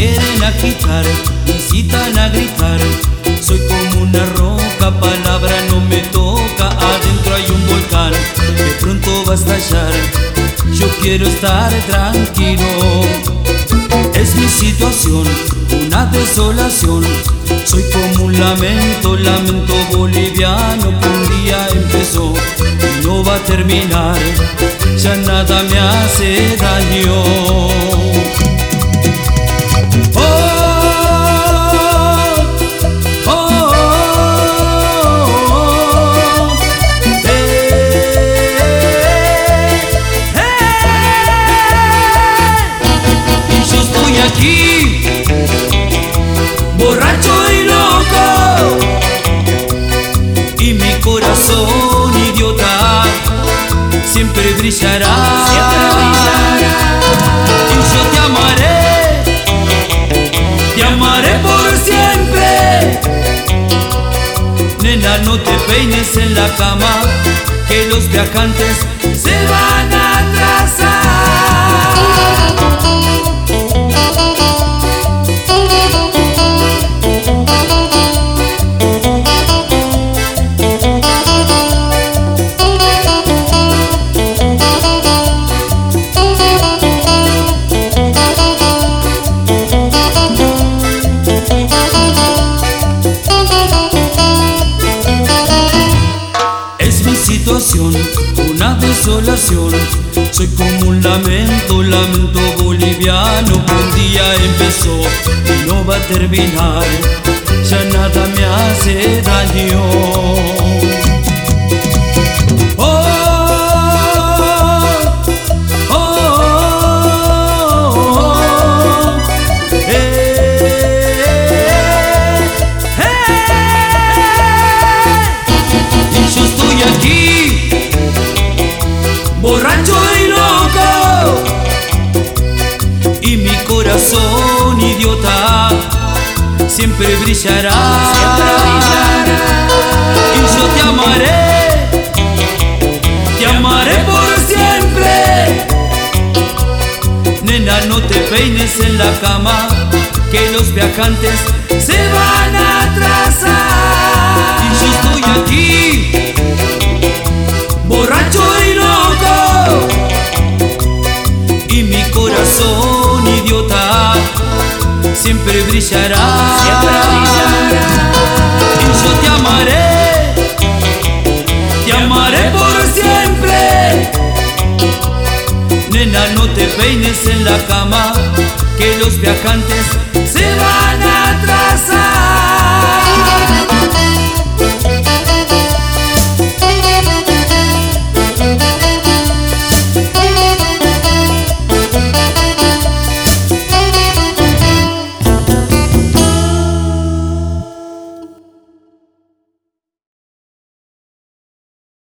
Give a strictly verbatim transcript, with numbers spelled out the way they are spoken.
quieren agitar, incitan a gritar. Soy como una roca, palabra no me toca. Adentro hay un volcán que pronto va a estallar. Yo quiero estar tranquilo. Es mi situación, una desolación. Soy como un lamento, lamento boliviano que un día empezó y no va a terminar. Ya nada me hace daño. Aquí, borracho y loco, y mi corazón idiota siempre brillará, siempre brillará. Y yo te amaré, te amaré por siempre. Nena, no te peines en la cama, que los viajantes se van a atrasar. Situación, una desolación. Soy como un lamento, lamento boliviano que un día empezó y no va a terminar. Ya nada me hace daño. Oh, oh, oh, oh, eh, eh. Y yo estoy aquí, borracho y loco, y mi corazón idiota siempre brillará, siempre brillará. Y yo te amaré, te amaré por siempre. Nena, no te peines en la cama, que los viajantes se van a atrasar. Y yo estoy aquí, borracho y loco, y mi corazón idiota siempre brillará, siempre brillará. Y yo te amaré, te amaré por siempre. Nena, no te peines en la cama, que los viajantes